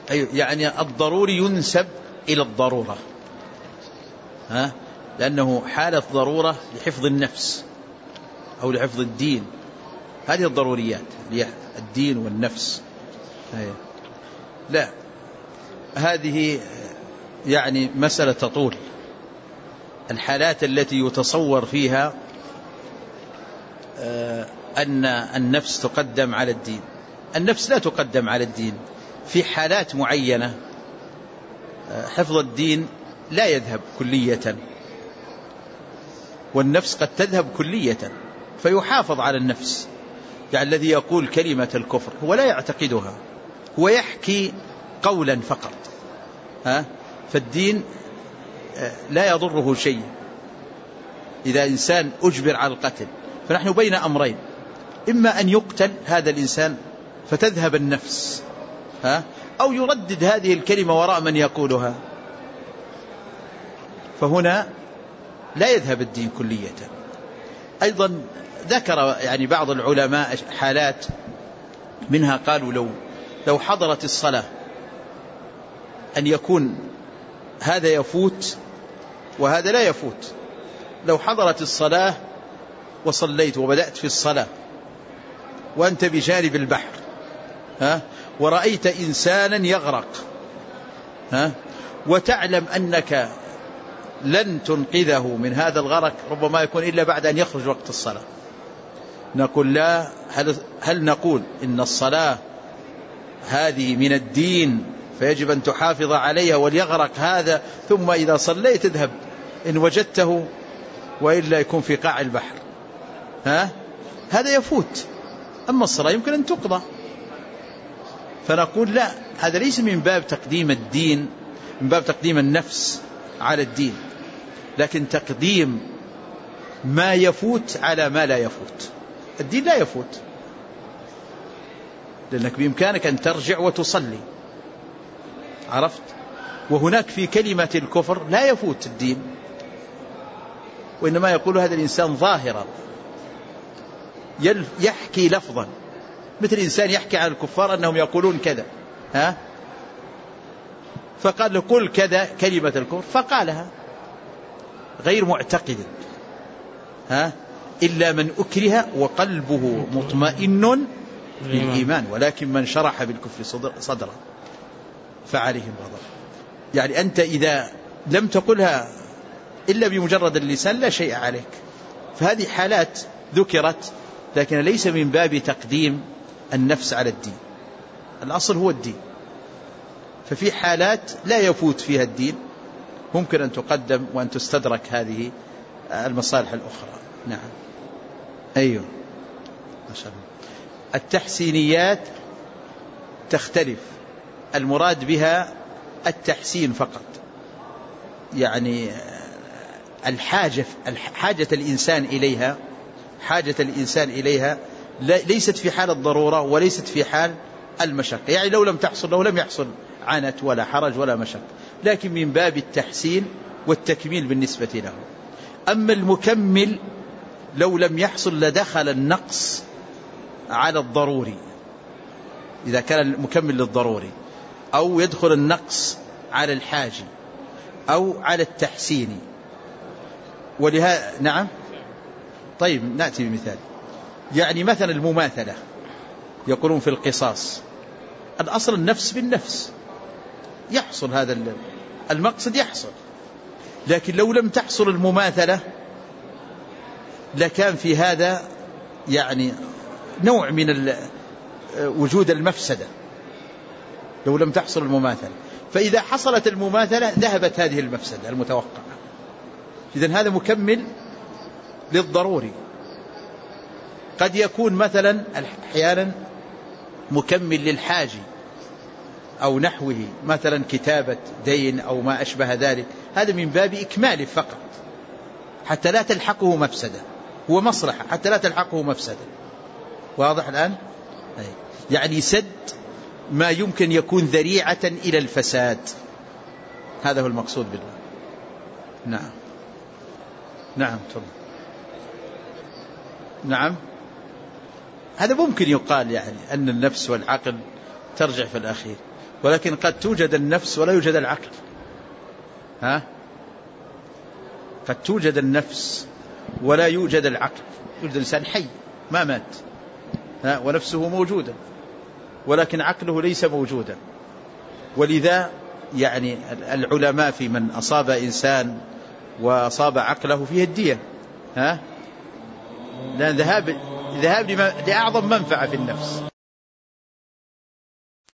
أي يعني الضروري ينسب إلى الضرورة، لأنه حالة ضرورة لحفظ النفس أو لحفظ الدين. هذه الضروريات، الدين والنفس. لا، هذه يعني مسألة تطول. الحالات التي يتصور فيها أن النفس تقدم على الدين، النفس لا تقدم على الدين. في حالات معينة حفظ الدين لا يذهب كلية، والنفس قد تذهب كلية، فيحافظ على النفس. يعني الذي يقول كلمة الكفر هو لا يعتقدها، هو يحكي قولا فقط، فالدين لا يضره شيء. إذا إنسان أجبر على القتل فنحن بين أمرين: إما أن يقتل هذا الإنسان فتذهب النفس، أو يردد هذه الكلمة وراء من يقولها، فهنا لا يذهب الدين كلية. أيضا ذكر يعني بعض العلماء حالات منها، قالوا لو حضرت الصلاة أن يكون هذا يفوت وهذا لا يفوت. لو حضرت الصلاة وصليت وبدأت في الصلاة وأنت بجانب البحر ورأيت إنسانا يغرق وتعلم أنك لن تنقذه من هذا الغرق، ربما يكون إلا بعد أن يخرج وقت الصلاة، نقول لا، هل نقول إن الصلاة هذه من الدين فيجب أن تحافظ عليها، وليغرق هذا ثم إذا صليت اذهب إن وجدته وإلا يكون في قاع البحر؟ هذا يفوت. أما الصلاة يمكن أن تقضى. فنقول لا، هذا ليس من باب تقديم الدين، من باب تقديم النفس على الدين، لكن تقديم ما يفوت على ما لا يفوت. الدين لا يفوت، لأنك بإمكانك أن ترجع وتصلي، عرفت؟ وهناك في كلمة الكفر لا يفوت الدين، وإنما يقول هذا الإنسان ظاهرا يحكي لفظا، مثل إنسان يحكي عن الكفار أنهم يقولون كذا، فقال له قل كذا كلمة الكفر، فقالها غير معتقد، إلا من أكره وقلبه مطمئن بالإيمان ولكن من شرح بالكفر صدرا فعليهم غضب. يعني أنت إذا لم تقلها إلا بمجرد اللسان لا شيء عليك. فهذه حالات ذكرت، لكن ليس من باب تقديم النفس على الدين، الأصل هو الدين. ففي حالات لا يفوت فيها الدين، ممكن أن تقدم وأن تستدرك هذه المصالح الأخرى. نعم. أيوه، ما شاء الله. التحسينيات تختلف، المراد بها التحسين فقط، يعني حاجة الإنسان إليها ليست في حال الضرورة وليست في حال المشقة. يعني لو لم يحصل عنت ولا حرج ولا مشقة، لكن من باب التحسين والتكميل بالنسبة له. أما المكمل لو لم يحصل لدخل النقص على الضروري، إذا كان المكمل للضروري، أو يدخل النقص على الحاجي أو على التحسين. ولهذا نعم. طيب نأتي بمثال. يعني مثلا المماثلة، يقولون في القصاص الأصل النفس بالنفس، يحصل هذا المقصد يحصل، لكن لو لم تحصل المماثلة لكان في هذا يعني نوع من وجود المفسدة لو لم تحصل المماثلة. فإذا حصلت المماثلة ذهبت هذه المفسدة المتوقعة. إذن هذا مكمل للضروري. قد يكون مثلا أحيانا مكمل للحاجي أو نحوه، مثلا كتابة دين أو ما أشبه ذلك، هذا من باب إكماله فقط حتى لا تلحقه مفسدة، هو مصلحة حتى لا تلحقه مفسدة. واضح الآن؟ يعني سد ما يمكن يكون ذريعة إلى الفساد، هذا هو المقصود بالله. نعم. نعم تفضل. نعم، هذا ممكن يقال يعني أن النفس والعقل ترجع في الأخير، ولكن قد توجد النفس ولا يوجد العقل. قد توجد النفس ولا يوجد العقل. يوجد الإنسان حي ما مات ونفسه موجودة ولكن عقله ليس موجودا. ولذا يعني العلماء في من أصاب إنسان وأصاب عقله فيه الدية، لأن ذهاب لأعظم منفعة في النفس.